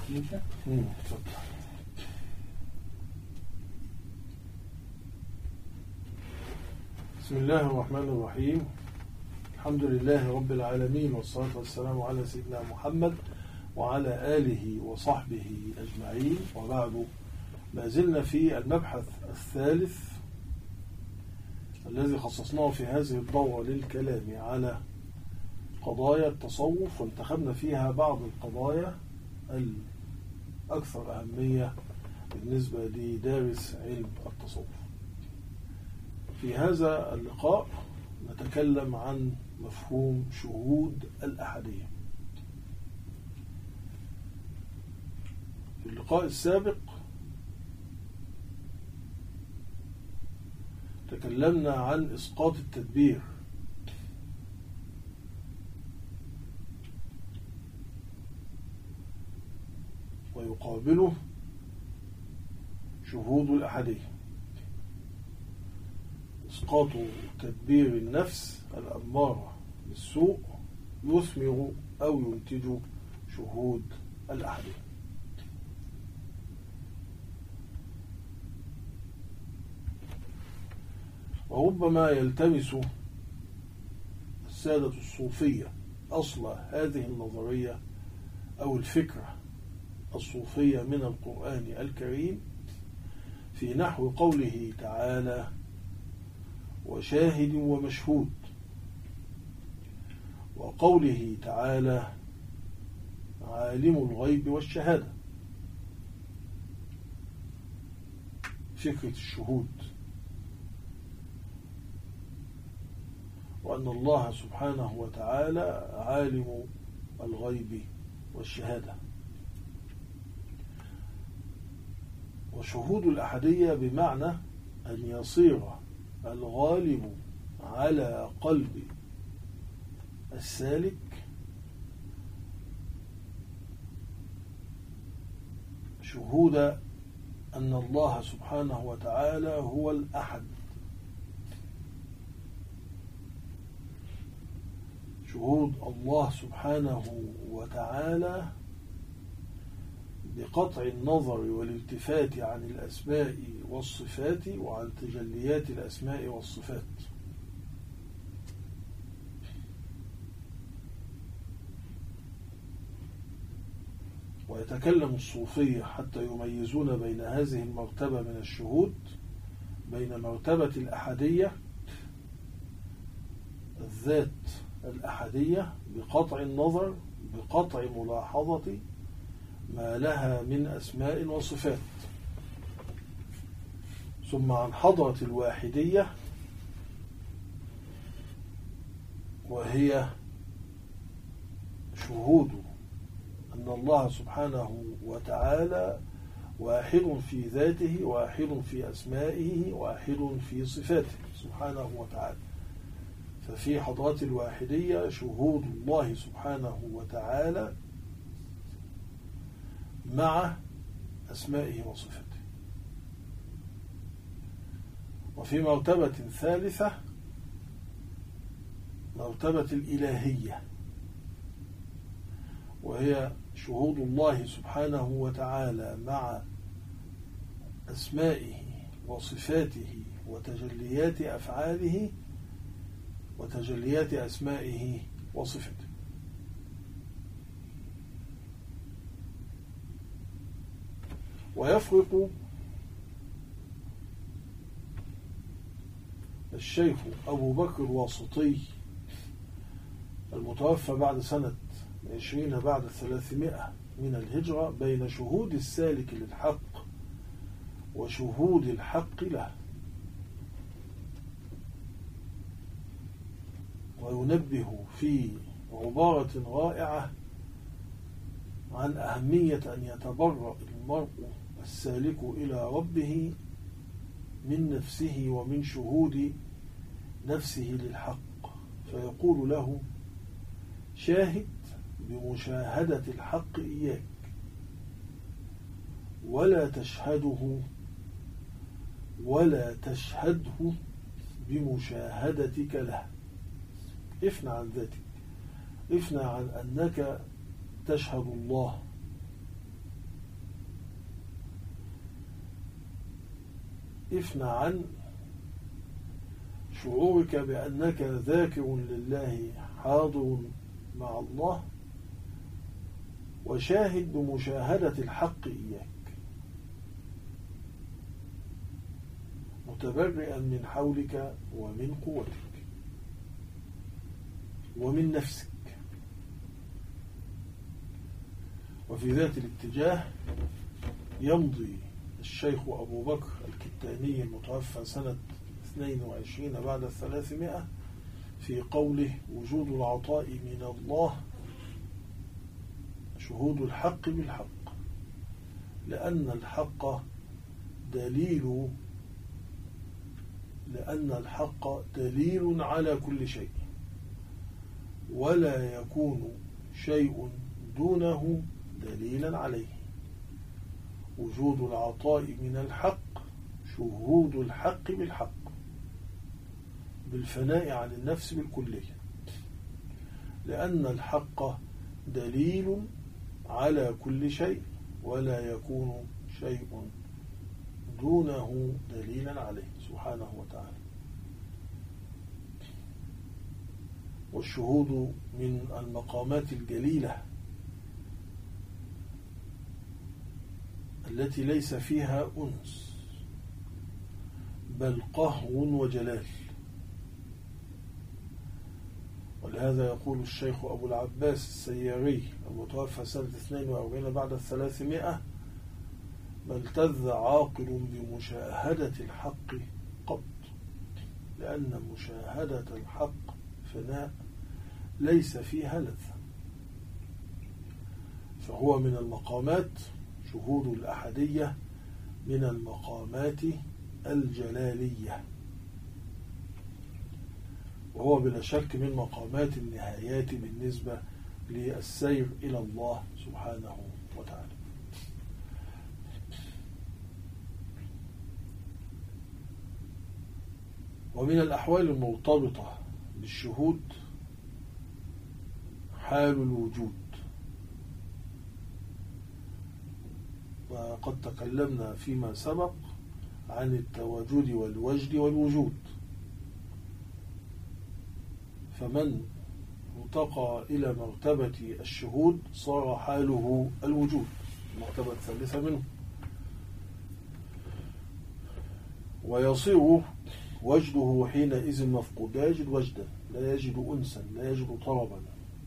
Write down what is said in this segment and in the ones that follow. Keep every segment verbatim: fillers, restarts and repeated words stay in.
بسم الله الرحمن الرحيم. الحمد لله رب العالمين، والصلاة والسلام على سيدنا محمد وعلى آله وصحبه أجمعين، وبعد. ما زلنا في المبحث الثالث الذي خصصناه في هذه الدورة للكلام على قضايا التصوف، وانتخبنا فيها بعض القضايا الأكثر أهمية بالنسبة لدارس علم التصوف. في هذا اللقاء نتكلم عن مفهوم شهود الأحدية. في اللقاء السابق تكلمنا عن إسقاط التدبير، ويقابله شهود الأحدية. إسقاط تدبير النفس الأمارة بالسوء يثمر أو ينتج شهود الأحدية. وربما يلتمس السادة الصوفية أصل هذه النظرية أو الفكرة الصوفية من القرآن الكريم في نحو قوله تعالى: وشاهد ومشهود، وقوله تعالى: عالم الغيب والشهادة. فكرة الشهود، وأن الله سبحانه وتعالى عالم الغيب والشهادة. وشهود الأحدية بمعنى أن يصير الغالب على قلب السالك شهود أن الله سبحانه وتعالى هو الأحد، شهود الله سبحانه وتعالى بقطع النظر والالتفات عن الأسماء والصفات وعن تجليات الأسماء والصفات. ويتكلم الصوفية حتى يميزون بين هذه المرتبة من الشهود، بين مرتبة الأحدية، الذات الأحدية بقطع النظر، بقطع ملاحظة ما لها من أسماء وصفات، ثم عن حضرة الواحدية، وهي شهود أن الله سبحانه وتعالى واحد في ذاته، واحد في أسمائه، واحد في صفاته سبحانه وتعالى. ففي حضرة الواحدية شهود الله سبحانه وتعالى مع أسمائه وصفاته. وفي مرتبة ثالثة مرتبة الإلهية، وهي شهود الله سبحانه وتعالى مع أسمائه وصفاته وتجليات أفعاله وتجليات أسمائه وصفاته. ويفرق الشيخ أبو بكر الواسطي المتوفى بعد سنة عشرين بعد الثلاثمائة من الهجرة بين شهود السالك للحق وشهود الحق له، وينبه في عبارة رائعة عن أهمية أن يتبرأ المرء السالك إلى ربه من نفسه ومن شهود نفسه للحق، فيقول له: شاهد بمشاهدة الحق إياك، ولا تشهده ولا تشهده بمشاهدتك له. افنى عن ذاتك، افنى عن أنك تشهد الله افنى عن شعورك بأنك ذاكر لله حاضر مع الله، وشاهد بمشاهدة الحق إياك، متبرئا من حولك ومن قوتك ومن نفسك. وفي ذات الاتجاه يمضي الشيخ أبو بكر الكتاني المتوفى سنة اثنين وعشرين بعد الثلاثمائة في قوله: وجود العطاء من الله شهود الحق بالحق، لأن الحق دليل لأن الحق دليل على كل شيء، ولا يكون شيء دونه دليلا عليه. وجود العطاء من الحق شهود الحق بالحق، بالفناء عن النفس بالكلية، لأن الحق دليل على كل شيء، ولا يكون شيء دونه دليلا عليه سبحانه وتعالى. والشهود من المقامات الجليلة التي ليس فيها أنس بل قهر وجلال. ولهذا يقول الشيخ أبو العباس السياري المتوفى سنة اثنين وأربعين بعد الثلاثمائة: ما التذ عاقل بمشاهدة الحق قط، لأن مشاهدة الحق فناء ليس فيها لذة. فهو من المقامات شهود الأحدية، من المقامات الجلالية، وهو بلا شك من مقامات النهايات بالنسبة للسير إلى الله سبحانه وتعالى. ومن الأحوال المرتبطة بالشهود حال الوجود، وقد تكلمنا فيما سبق عن التواجد والوجد والوجود. فمن ارتقى إلى مرتبة الشهود صار حاله الوجود، المرتبة الثالثة منه، ويصير وجده حينئذ مفقود، لا يجد وجدا، لا يجد أنسا، لا يجد طربا،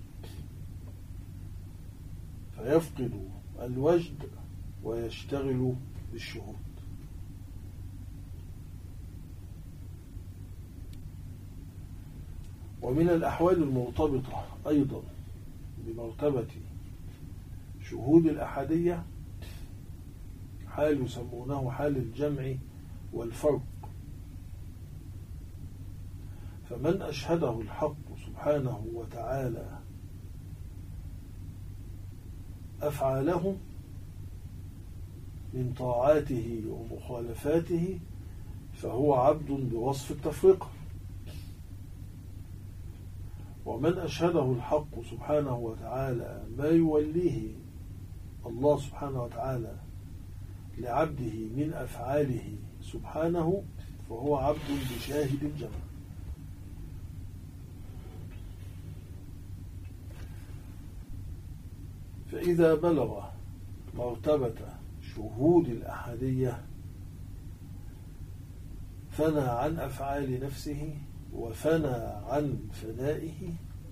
فيفقد الوجد ويشتغل بالشهود. ومن الأحوال المرتبطة أيضا بمرتبة شهود الأحدية حال يسمونه حال الجمع والفرق. فمن أشهده الحق سبحانه وتعالى أفعاله من طاعاته ومخالفاته فهو عبد بوصف التفرقة. ومن أشهده الحق سبحانه وتعالى ما يوليه الله سبحانه وتعالى لعبده من أفعاله سبحانه فهو عبد بشاهد الجمع. فإذا بلغ مرتبة شهود الأحدية فنى عن أفعال نفسه وفنى عن فنائه،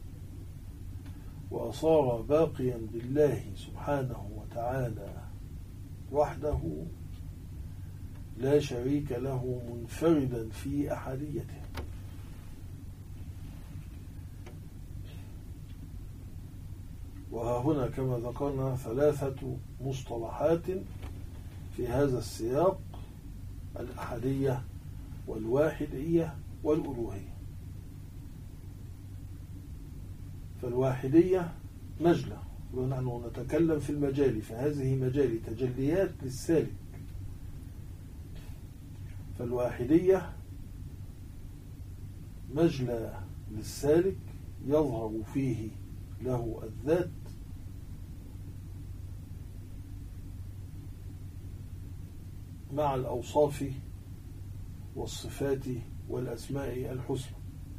وصار باقيا بالله سبحانه وتعالى وحده لا شريك له منفردا في أحديته. وها هنا كما ذكرنا ثلاثة مصطلحات في هذا السياق: الأحدية والواحدية والألوهية. فالواحدية مجلى، ونحن نتكلم في المجال، فهذه مجال تجليات للسالك. فالواحدية مجلى للسالك يظهر فيه له الذات مع الأوصاف والصفات والأسماء الحسنى،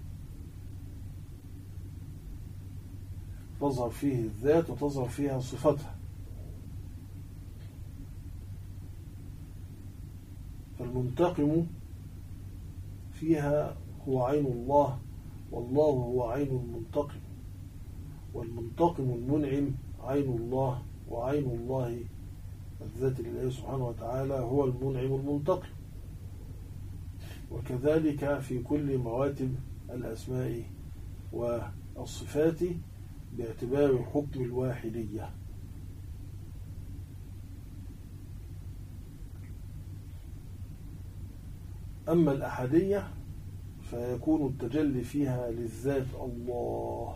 تظهر فيه الذات وتظهر فيها صفتها. فالمنتقم فيها هو عين الله، والله هو عين المنتقم، والمنتقم المنعم عين الله، وعين الله الذات لله سبحانه وتعالى هو المنعم المنتقم. وكذلك في كل مراتب الأسماء والصفات باعتبار حكم الواحدية. أما الأحدية فيكون التجلي فيها للذات الله،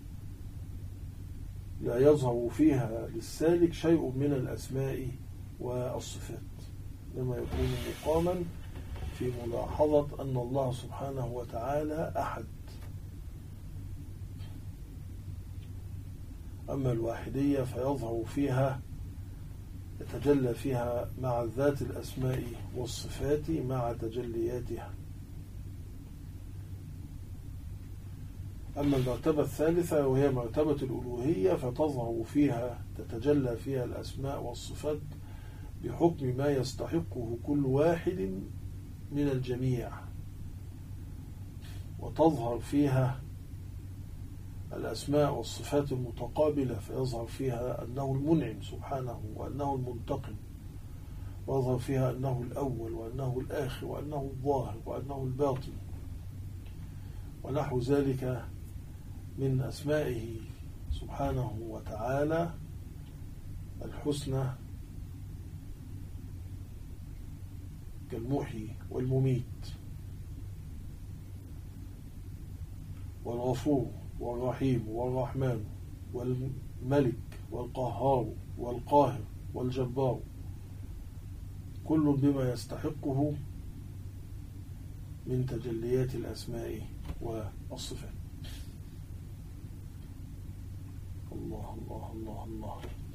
لا يظهر فيها للسالك شيء من الأسماء والصفات، لما يكون مقاما في ملاحظة أن الله سبحانه وتعالى أحد. أما الواحدية فيظهر فيها، يتجلى فيها مع ذات الأسماء والصفات مع تجلياتها. أما المرتبة الثالثة وهي مرتبة الألوهية فتظهر فيها، تتجلى فيها الأسماء والصفات بحكم ما يستحقه كل واحد من الجميع، وتظهر فيها الأسماء والصفات المتقابلة، فيظهر فيها أنه المنعم سبحانه وأنه المنتقم، ويظهر فيها أنه الأول وأنه الآخر وأنه الظاهر وأنه الباطن ونحو ذلك من أسمائه سبحانه وتعالى الحسنى، كالمحيي والمميت والغفور والرحيم والرحمن والملك والقهار والقاهر والجبار، كل بما يستحقه من تجليات الأسماء والصفات. الله الله الله الله.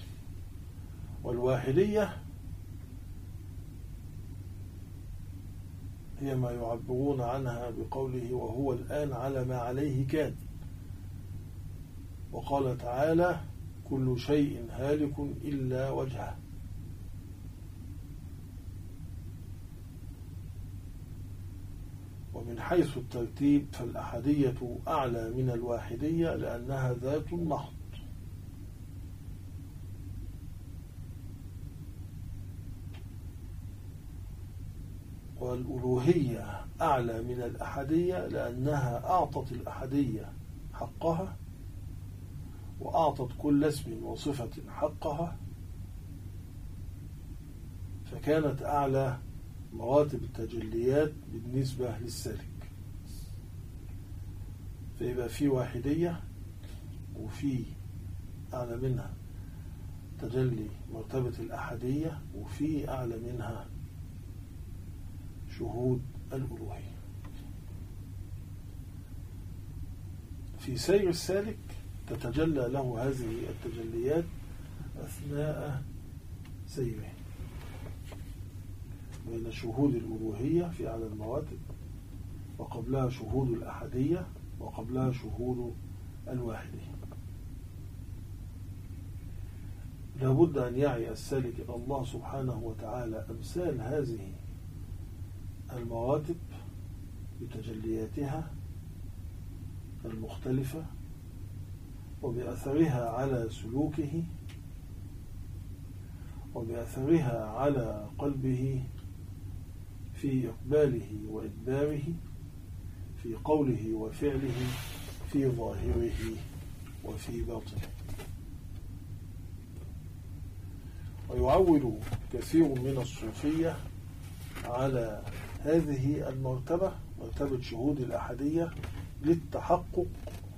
والواحدية هي ما يعبرون عنها بقوله وهو الآن على ما عليه كان، وقال تعالى كل شيء هالك إلا وجهه. ومن حيث الترتيب فالأحدية أعلى من الواحدية لأنها ذات محض، والألوهية أعلى من الأحدية لأنها أعطت الأحدية حقها وأعطت كل اسم وصفة حقها، فكانت أعلى مراتب التجليات بالنسبة للسالك. فيبقى في واحدية وفي أعلى منها تجلي مرتبة الأحدية، وفي أعلى منها شهود الألوهية. في سير السالك تتجلى له هذه التجليات أثناء سيره بين شهود الألوهية في أعلى المراتب، وقبلها شهود الأحدية، وقبلها شهود الواحدية. لابد أن يعي السالك إلى الله سبحانه وتعالى أمثال هذه المراتب بتجلياتها المختلفة وبأثرها على سلوكه وبأثرها على قلبه في إقباله وإدباره، في قوله وفعله، في ظاهره وفي باطنه. ويعول كثير من الصوفية على هذه المرتبة، مرتبة شهود الأحدية، للتحقق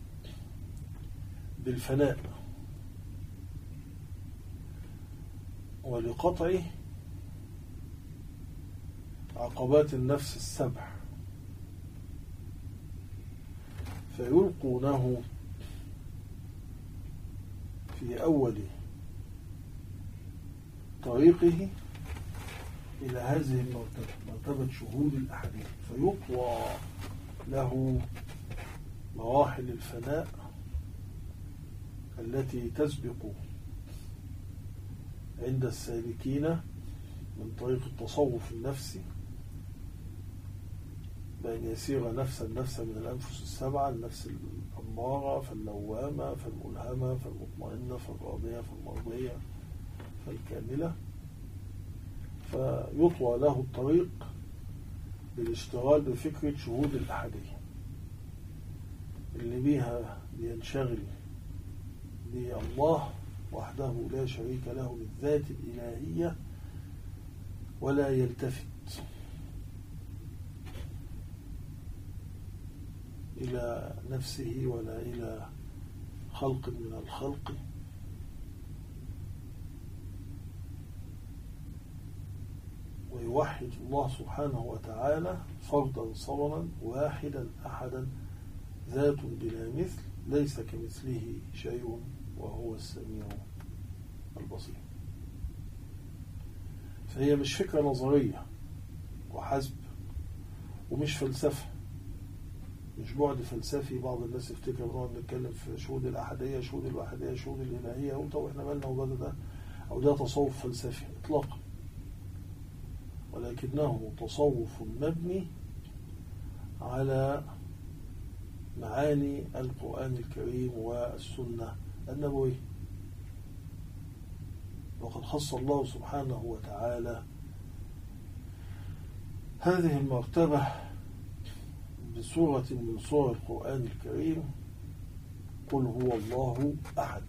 بالفناء ولقطع عقبات النفس السبع، فيلقونه في أول طريقه إلى هذه المرتبة، مرتبة شهود الأحاديث، فيطوى له مراحل الفناء التي تسبق عند السالكين من طريق التصوف النفسي، بأن يسير نفسا نفسا من الأنفس السبعة، النفس الأمارة فاللوامة فالملهمة فالمطمئنة فالراضية فالمرضية فالكاملة، فيطوى له الطريق بالاشتغال بفكرة شهود الأحادية اللي بيها بينشغل بالله وحده لا شريك له بالذات الإلهية، ولا يلتفت إلى نفسه ولا إلى خلق من الخلق، ويوحد الله سبحانه وتعالى فردا صمدا واحدا أحدا ذات بلا مثل، ليس كمثله شيء وهو السميع البصير. فهي مش فكرة نظرية وحسب، ومش فلسفة، مش بعد فلسفي. بعض الناس يفتكر نقعد نتكلم في شهود الأحدية شهود الوحدية شهود الإلهية وطب احنا مالنا وبدا ده أو ده تصوف فلسفي إطلاقا، ولكنه تصوف مبني على معاني القرآن الكريم والسنة النبوية. وقد خص الله سبحانه وتعالى هذه المرتبة بسورة من سور القرآن الكريم، قل هو الله أحد.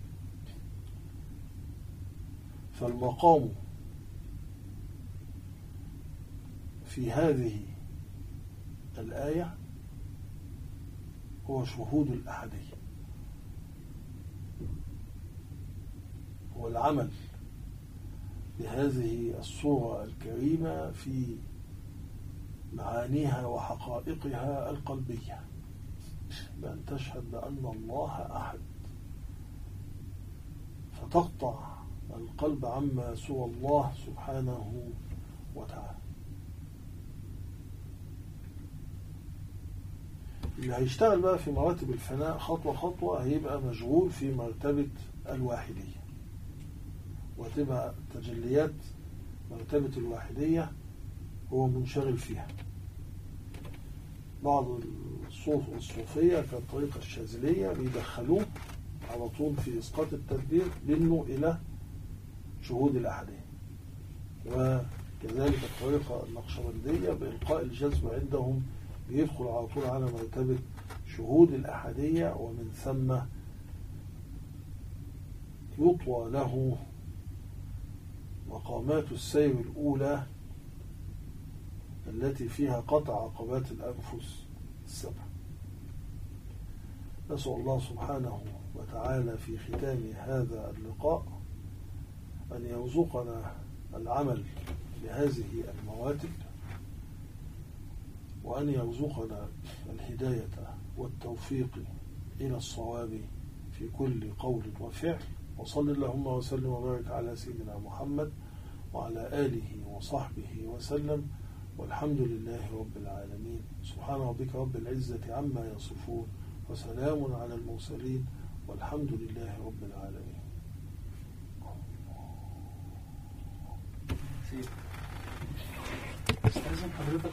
فالمقام في هذه الآية هو شهود الأحدية، والعمل بهذه الصورة الكريمة في معانيها وحقائقها القلبية، بأن تشهد بأن الله أحد، فتقطع القلب عما سوى الله سبحانه وتعالى. اللي هيشتغل بقى في مراتب الفناء خطوة خطوة هيبقى مشغول في مرتبة الواحدية، وتبقى تجليات مرتبة الواحدية هو منشغل فيها. بعض الصوف والصوفية كالطريقة الشاذلية بيدخلوه على طول في إسقاط التدبير منه إلى شهود الأحدية، وكذلك الطريقة النقشبندية بإلقاء الجذب عندهم بيدخل على طول على مرتبة شهود الأحدية، ومن ثم يطوى له مقامات السير الأولى التي فيها قطع عقبات الأنفس السبع. نسأل الله سبحانه وتعالى في ختام هذا اللقاء أن يرزقنا العمل بهذه المراتب، وأن يرزقنا الهداية والتوفيق إلى الصواب في كل قول وفعل. وصل اللهم وسلم وبارك على سيدنا محمد وعلى آله وصحبه وسلم، والحمد لله رب العالمين. سبحان ربك رب العزة عما يصفون، وسلام على المرسلين، والحمد لله رب العالمين. استاذن حضرتك